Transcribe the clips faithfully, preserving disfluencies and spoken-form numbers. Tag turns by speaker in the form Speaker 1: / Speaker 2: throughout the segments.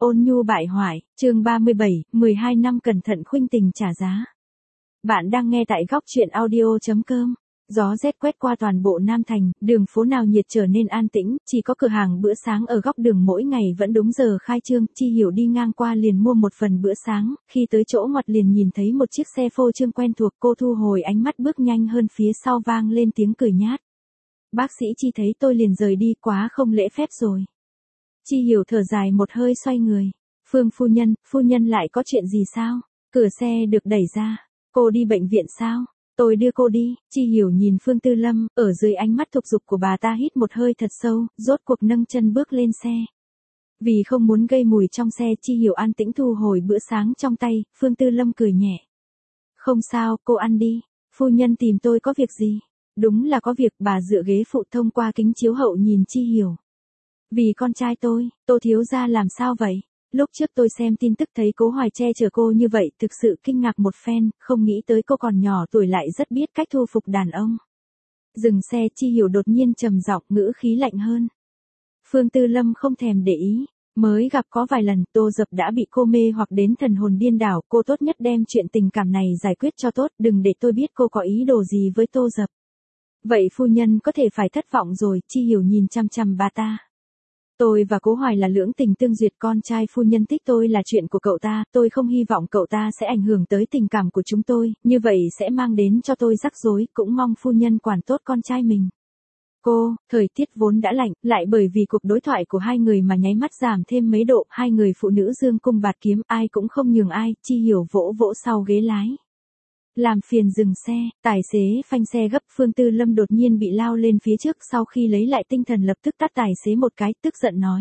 Speaker 1: Ôn nhu bại hoại, chương ba mươi bảy, mười hai năm cẩn thận khuynh tình trả giá. Bạn đang nghe tại góc truyện audio.com. Gió rét quét qua toàn bộ Nam Thành, đường phố nào nhiệt trở nên an tĩnh, chỉ có cửa hàng bữa sáng ở góc đường mỗi ngày vẫn đúng giờ khai trương. Chi Hiểu đi ngang qua liền mua một phần bữa sáng, khi tới chỗ ngoặt liền nhìn thấy một chiếc xe phô trương quen thuộc, cô thu hồi ánh mắt bước nhanh hơn, phía sau vang lên tiếng cười nhát. Bác sĩ Chi thấy tôi liền rời đi, quá không lễ phép rồi. Chi Hiểu thở dài một hơi xoay người. Phương phu nhân, phu nhân lại có chuyện gì sao? Cửa xe được đẩy ra. Cô đi bệnh viện sao? Tôi đưa cô đi. Chi Hiểu nhìn Phương Tư Lâm, ở dưới ánh mắt thục dục của bà ta hít một hơi thật sâu, rốt cuộc nâng chân bước lên xe. Vì không muốn gây mùi trong xe, Chi Hiểu an tĩnh thu hồi bữa sáng trong tay. Phương Tư Lâm cười nhẹ. Không sao, cô ăn đi. Phu nhân tìm tôi có việc gì? Đúng là có việc. Bà dựa ghế phụ thông qua kính chiếu hậu nhìn Chi Hiểu. Vì con trai tôi, Tô thiếu gia làm sao vậy? Lúc trước tôi xem tin tức thấy Cố Hoài che chở cô như vậy, thực sự kinh ngạc một phen, không nghĩ tới cô còn nhỏ tuổi lại rất biết cách thu phục đàn ông. Dừng xe, Chi Hiểu đột nhiên trầm giọng, ngữ khí lạnh hơn. Phương Tư Lâm không thèm để ý, mới gặp có vài lần, Tô Dập đã bị cô mê hoặc đến thần hồn điên đảo, cô tốt nhất đem chuyện tình cảm này giải quyết cho tốt, đừng để tôi biết cô có ý đồ gì với Tô Dập. Vậy phu nhân có thể phải thất vọng rồi. Chi Hiểu nhìn chăm chăm bà ta. Tôi và Cố Hoài là lưỡng tình tương duyệt, con trai phu nhân thích tôi là chuyện của cậu ta, tôi không hy vọng cậu ta sẽ ảnh hưởng tới tình cảm của chúng tôi, như vậy sẽ mang đến cho tôi rắc rối, cũng mong phu nhân quản tốt con trai mình. Cô, thời tiết vốn đã lạnh, lại bởi vì cuộc đối thoại của hai người mà nháy mắt giảm thêm mấy độ, hai người phụ nữ dương cung bạt kiếm, ai cũng không nhường ai. Chi Hiểu vỗ vỗ sau ghế lái. Làm phiền dừng xe, tài xế phanh xe gấp. Phương Tư Lâm đột nhiên bị lao lên phía trước, sau khi lấy lại tinh thần lập tức tát tài xế một cái, tức giận nói.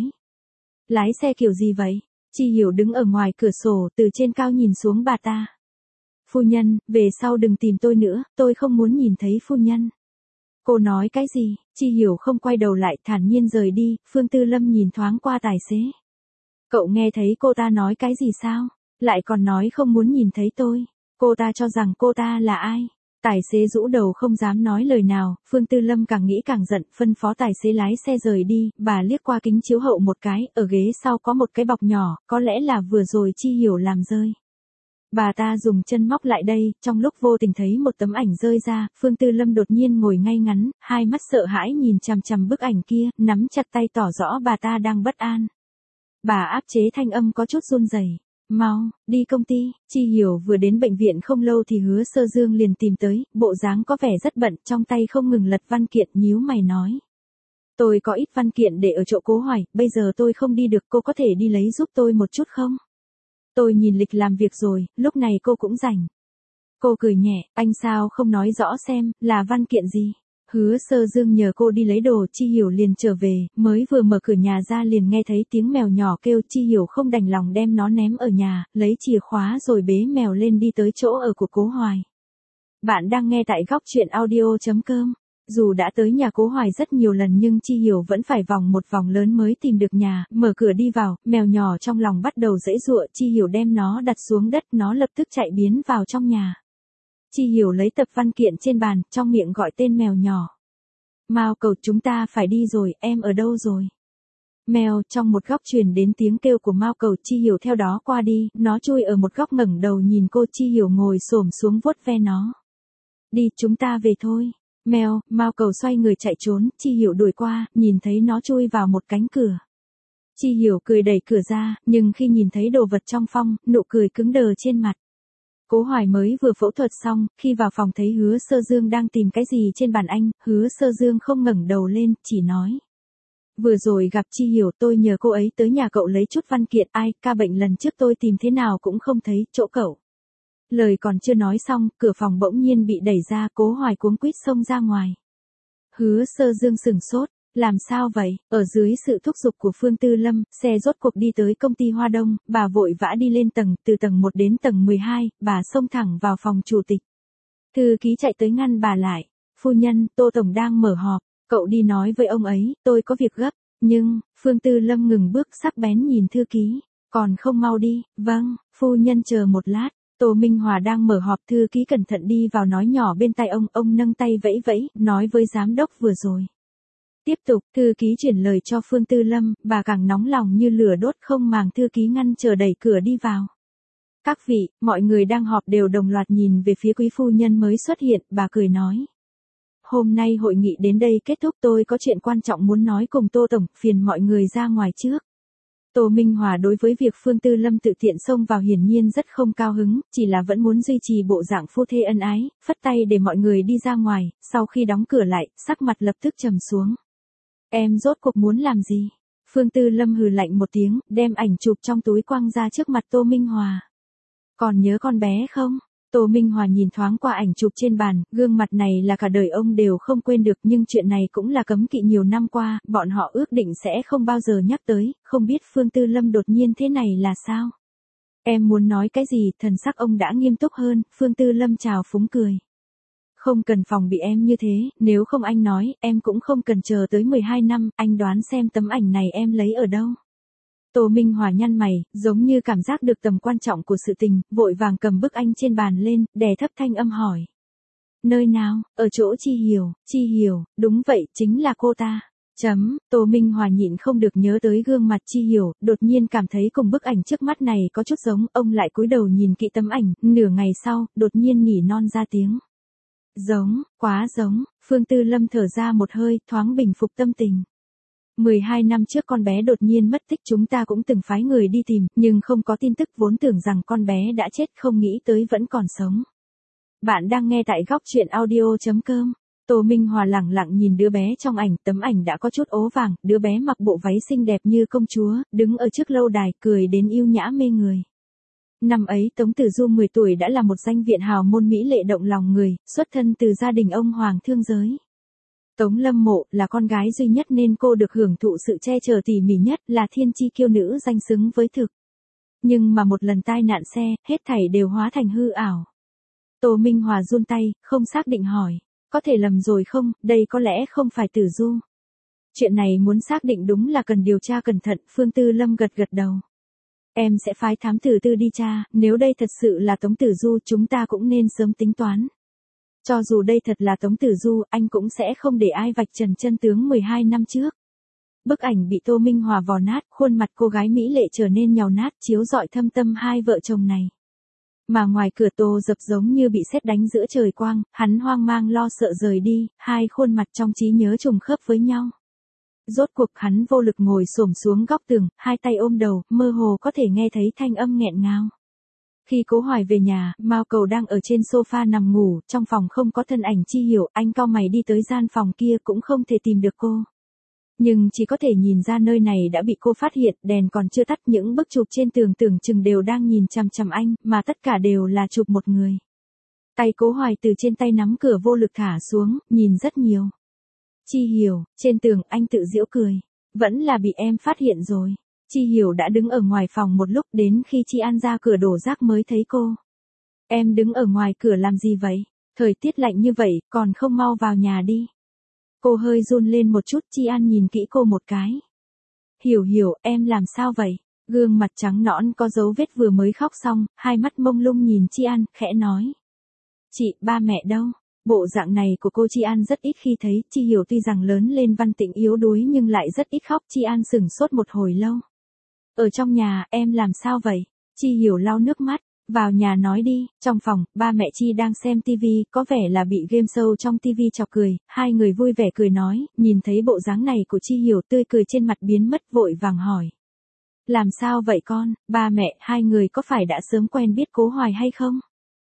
Speaker 1: Lái xe kiểu gì vậy? Chi Hiểu đứng ở ngoài cửa sổ, từ trên cao nhìn xuống bà ta. Phu nhân, về sau đừng tìm tôi nữa, tôi không muốn nhìn thấy phu nhân. Cô nói cái gì? Chi Hiểu không quay đầu lại, thản nhiên rời đi. Phương Tư Lâm nhìn thoáng qua tài xế. Cậu nghe thấy cô ta nói cái gì sao? Lại còn nói không muốn nhìn thấy tôi. Cô ta cho rằng cô ta là ai? Tài xế rũ đầu không dám nói lời nào. Phương Tư Lâm càng nghĩ càng giận, phân phó tài xế lái xe rời đi. Bà liếc qua kính chiếu hậu một cái, ở ghế sau có một cái bọc nhỏ, có lẽ là vừa rồi Chi Hiểu làm rơi. Bà ta dùng chân móc lại đây, trong lúc vô tình thấy một tấm ảnh rơi ra. Phương Tư Lâm đột nhiên ngồi ngay ngắn, hai mắt sợ hãi nhìn chằm chằm bức ảnh kia, nắm chặt tay tỏ rõ bà ta đang bất an. Bà áp chế thanh âm có chút run rẩy. Mau, đi công ty. Chi Hiểu vừa đến bệnh viện không lâu thì Hứa Sơ Dương liền tìm tới, bộ dáng có vẻ rất bận, trong tay không ngừng lật văn kiện, nhíu mày nói. Tôi có ít văn kiện để ở chỗ Cố Hoài, bây giờ tôi không đi được, cô có thể đi lấy giúp tôi một chút không? Tôi nhìn lịch làm việc rồi, lúc này cô cũng rảnh. Cô cười nhẹ, anh sao không nói rõ xem, là văn kiện gì? Hứa Sơ Dương nhờ cô đi lấy đồ. Chi Hiểu liền trở về, mới vừa mở cửa nhà ra liền nghe thấy tiếng mèo nhỏ kêu. Chi Hiểu không đành lòng đem nó ném ở nhà, lấy chìa khóa rồi bế mèo lên đi tới chỗ ở của Cố Hoài. Bạn đang nghe tại góc truyện audio.com. Dù đã tới nhà Cố Hoài rất nhiều lần nhưng Chi Hiểu vẫn phải vòng một vòng lớn mới tìm được nhà. Mở cửa đi vào, mèo nhỏ trong lòng bắt đầu giãy giụa. Chi Hiểu đem nó đặt xuống đất, nó lập tức chạy biến vào trong nhà. Chi Hiểu lấy tập văn kiện trên bàn, trong miệng gọi tên mèo nhỏ. Mao Cầu, chúng ta phải đi rồi, em ở đâu rồi? Mèo, trong một góc truyền đến tiếng kêu của Mao Cầu. Chi Hiểu theo đó qua đi, nó chui ở một góc ngẩng đầu nhìn cô. Chi Hiểu ngồi xổm xuống vuốt ve nó. Đi, chúng ta về thôi. Mèo, Mao Cầu xoay người chạy trốn. Chi Hiểu đuổi qua, nhìn thấy nó chui vào một cánh cửa. Chi Hiểu cười đẩy cửa ra, nhưng khi nhìn thấy đồ vật trong phòng, nụ cười cứng đờ trên mặt. Cố Hoài mới vừa phẫu thuật xong, khi vào phòng thấy Hứa Sơ Dương đang tìm cái gì trên bàn anh, Hứa Sơ Dương không ngẩng đầu lên, chỉ nói. Vừa rồi gặp Chi Hiểu, tôi nhờ cô ấy tới nhà cậu lấy chút văn kiện. Ai, ca bệnh lần trước tôi tìm thế nào cũng không thấy, chỗ cậu. Lời còn chưa nói xong, cửa phòng bỗng nhiên bị đẩy ra. Cố Hoài cuống quýt xông ra ngoài. Hứa Sơ Dương sửng sốt. Làm sao vậy? Ở dưới sự thúc giục của Phương Tư Lâm, xe rốt cuộc đi tới công ty Hoa Đông, bà vội vã đi lên tầng, từ tầng một đến tầng mười hai, bà xông thẳng vào phòng chủ tịch. Thư ký chạy tới ngăn bà lại. Phu nhân, Tô Tổng đang mở họp, cậu đi nói với ông ấy, tôi có việc gấp. Nhưng, Phương Tư Lâm ngừng bước sắc bén nhìn thư ký. Còn không mau đi. Vâng, phu nhân chờ một lát. Tô Minh Hòa đang mở họp, thư ký cẩn thận đi vào nói nhỏ bên tai ông, ông nâng tay vẫy vẫy, nói với giám đốc vừa rồi. Tiếp tục, thư ký chuyển lời cho Phương Tư Lâm, bà càng nóng lòng như lửa đốt không màng thư ký ngăn chờ đẩy cửa đi vào. Các vị, mọi người đang họp đều đồng loạt nhìn về phía quý phu nhân mới xuất hiện, bà cười nói. Hôm nay hội nghị đến đây kết thúc, tôi có chuyện quan trọng muốn nói cùng Tô Tổng, phiền mọi người ra ngoài trước. Tô Minh Hòa đối với việc Phương Tư Lâm tự tiện xông vào hiển nhiên rất không cao hứng, chỉ là vẫn muốn duy trì bộ dạng phu thê ân ái, phất tay để mọi người đi ra ngoài, sau khi đóng cửa lại, sắc mặt lập tức trầm xuống. Em rốt cuộc muốn làm gì? Phương Tư Lâm hừ lạnh một tiếng, đem ảnh chụp trong túi quăng ra trước mặt Tô Minh Hòa. Còn nhớ con bé không? Tô Minh Hòa nhìn thoáng qua ảnh chụp trên bàn, gương mặt này là cả đời ông đều không quên được, nhưng chuyện này cũng là cấm kỵ nhiều năm qua, bọn họ ước định sẽ không bao giờ nhắc tới, không biết Phương Tư Lâm đột nhiên thế này là sao? Em muốn nói cái gì? Thần sắc ông đã nghiêm túc hơn, Phương Tư Lâm chào phúng cười. Không cần phòng bị em như thế, nếu không anh nói, em cũng không cần chờ tới mười hai năm, anh đoán xem tấm ảnh này em lấy ở đâu. Tô Minh Hòa nhăn mày, giống như cảm giác được tầm quan trọng của sự tình, vội vàng cầm bức ảnh trên bàn lên, đè thấp thanh âm hỏi. Nơi nào? Ở chỗ Chi Hiểu, Chi Hiểu, đúng vậy, chính là cô ta. Chấm, Tô Minh Hòa nhịn không được nhớ tới gương mặt Chi Hiểu, đột nhiên cảm thấy cùng bức ảnh trước mắt này có chút giống, ông lại cúi đầu nhìn kỹ tấm ảnh, nửa ngày sau, đột nhiên nỉ non ra tiếng. Giống, quá giống, Phương Tư Lâm thở ra một hơi, thoáng bình phục tâm tình. mười hai năm trước con bé đột nhiên mất tích, chúng ta cũng từng phái người đi tìm, nhưng không có tin tức, vốn tưởng rằng con bé đã chết, không nghĩ tới vẫn còn sống. Bạn đang nghe tại góc truyện audio chấm com. Tô Minh Hòa lẳng lặng nhìn đứa bé trong ảnh, tấm ảnh đã có chút ố vàng, đứa bé mặc bộ váy xinh đẹp như công chúa, đứng ở trước lâu đài, cười đến yêu nhã mê người. Năm ấy Tống Tử Du mười tuổi đã là một danh viện hào môn mỹ lệ động lòng người, xuất thân từ gia đình ông hoàng thương giới. Tống Lâm Mộ là con gái duy nhất nên cô được hưởng thụ sự che chở tỉ mỉ nhất, là thiên chi kiêu nữ danh xứng với thực. Nhưng mà một lần tai nạn xe, hết thảy đều hóa thành hư ảo. Tô Minh Hòa run tay, không xác định hỏi, có thể lầm rồi không, đây có lẽ không phải Tử Du. Chuyện này muốn xác định đúng là cần điều tra cẩn thận, Phương Tư Lâm gật gật đầu. Em sẽ phái thám tử tư đi tra, nếu đây thật sự là Tống Tử Du chúng ta cũng nên sớm tính toán. Cho dù đây thật là Tống Tử Du, anh cũng sẽ không để ai vạch trần chân tướng mười hai năm trước. Bức ảnh bị Tô Minh Hòa vò nát, khuôn mặt cô gái mỹ lệ trở nên nhàu nát, chiếu rọi thâm tâm hai vợ chồng này. Mà ngoài cửa Tô Dập giống như bị sét đánh giữa trời quang, hắn hoang mang lo sợ rời đi, hai khuôn mặt trong trí nhớ trùng khớp với nhau. Rốt cuộc hắn vô lực ngồi xổm xuống góc tường, hai tay ôm đầu, mơ hồ có thể nghe thấy thanh âm nghẹn ngào. Khi Cố Hoài về nhà, Mao Cầu đang ở trên sofa nằm ngủ, trong phòng không có thân ảnh Chi Hiểu, anh cau mày đi tới gian phòng kia cũng không thể tìm được cô. Nhưng chỉ có thể nhìn ra nơi này đã bị cô phát hiện, đèn còn chưa tắt, những bức chụp trên tường tưởng chừng đều đang nhìn chằm chằm anh, mà tất cả đều là chụp một người. Tay Cố Hoài từ trên tay nắm cửa vô lực thả xuống, nhìn rất nhiều. Chi Hiểu, trên tường, anh tự giễu cười. Vẫn là bị em phát hiện rồi. Chi Hiểu đã đứng ở ngoài phòng một lúc, đến khi Chi An ra cửa đổ rác mới thấy cô. Em đứng ở ngoài cửa làm gì vậy? Thời tiết lạnh như vậy, còn không mau vào nhà đi. Cô hơi run lên một chút, Chi An nhìn kỹ cô một cái. Hiểu Hiểu, em làm sao vậy? Gương mặt trắng nõn có dấu vết vừa mới khóc xong, hai mắt mông lung nhìn Chi An, khẽ nói. Chị, ba mẹ đâu? Bộ dạng này của cô Chi An rất ít khi thấy, Chi Hiểu tuy rằng lớn lên văn tĩnh yếu đuối nhưng lại rất ít khóc, Chi An sửng sốt một hồi lâu. Ở trong nhà, em làm sao vậy? Chi Hiểu lau nước mắt, vào nhà nói đi. Trong phòng, ba mẹ Chi đang xem tivi, có vẻ là bị game show trong tivi chọc cười, hai người vui vẻ cười nói, nhìn thấy bộ dáng này của Chi Hiểu tươi cười trên mặt biến mất, vội vàng hỏi. Làm sao vậy con, ba mẹ, hai người có phải đã sớm quen biết Cố Hoài hay không?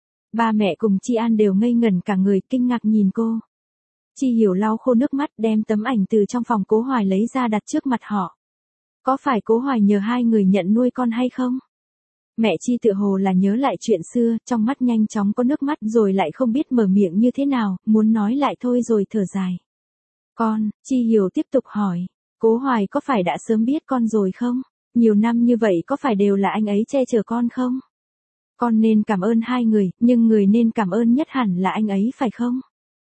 Speaker 1: Ba mẹ cùng Chi An đều ngây ngẩn cả người, kinh ngạc nhìn cô. Chi Hiểu lau khô nước mắt, đem tấm ảnh từ trong phòng Cố Hoài lấy ra đặt trước mặt họ. Có phải Cố Hoài nhờ hai người nhận nuôi con hay không? Mẹ Chi tựa hồ là nhớ lại chuyện xưa, trong mắt nhanh chóng có nước mắt rồi lại không biết mở miệng như thế nào, muốn nói lại thôi rồi thở dài. Con, Chi Hiểu tiếp tục hỏi, Cố Hoài có phải đã sớm biết con rồi không? Nhiều năm như vậy có phải đều là anh ấy che chở con không? Con nên cảm ơn hai người, nhưng người nên cảm ơn nhất hẳn là anh ấy phải không?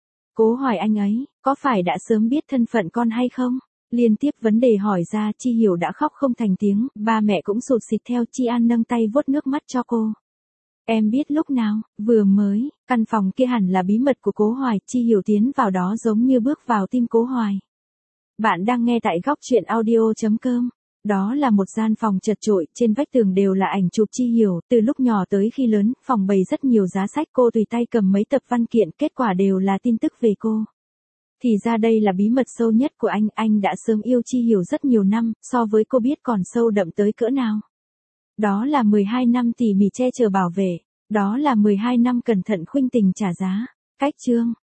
Speaker 1: Cố Hoài anh ấy, có phải đã sớm biết thân phận con hay không? Liên tiếp vấn đề hỏi ra, Chi Hiểu đã khóc không thành tiếng, ba mẹ cũng sụt sịt theo, Chi An nâng tay vuốt nước mắt cho cô. Em biết lúc nào, vừa mới, căn phòng kia hẳn là bí mật của Cố Hoài, Chi Hiểu tiến vào đó giống như bước vào tim Cố Hoài. Bạn đang nghe tại góc chuyện audio chấm com. Đó là một gian phòng chật chội, trên vách tường đều là ảnh chụp Chi Hiểu, từ lúc nhỏ tới khi lớn, phòng bày rất nhiều giá sách, cô tùy tay cầm mấy tập văn kiện, kết quả đều là tin tức về cô. Thì ra đây là bí mật sâu nhất của anh, anh đã sớm yêu Chi Hiểu rất nhiều năm, so với cô biết còn sâu đậm tới cỡ nào. Đó là mười hai năm tỉ mỉ che chở bảo vệ, đó là mười hai năm cẩn thận khuynh tình trả giá. Cách chương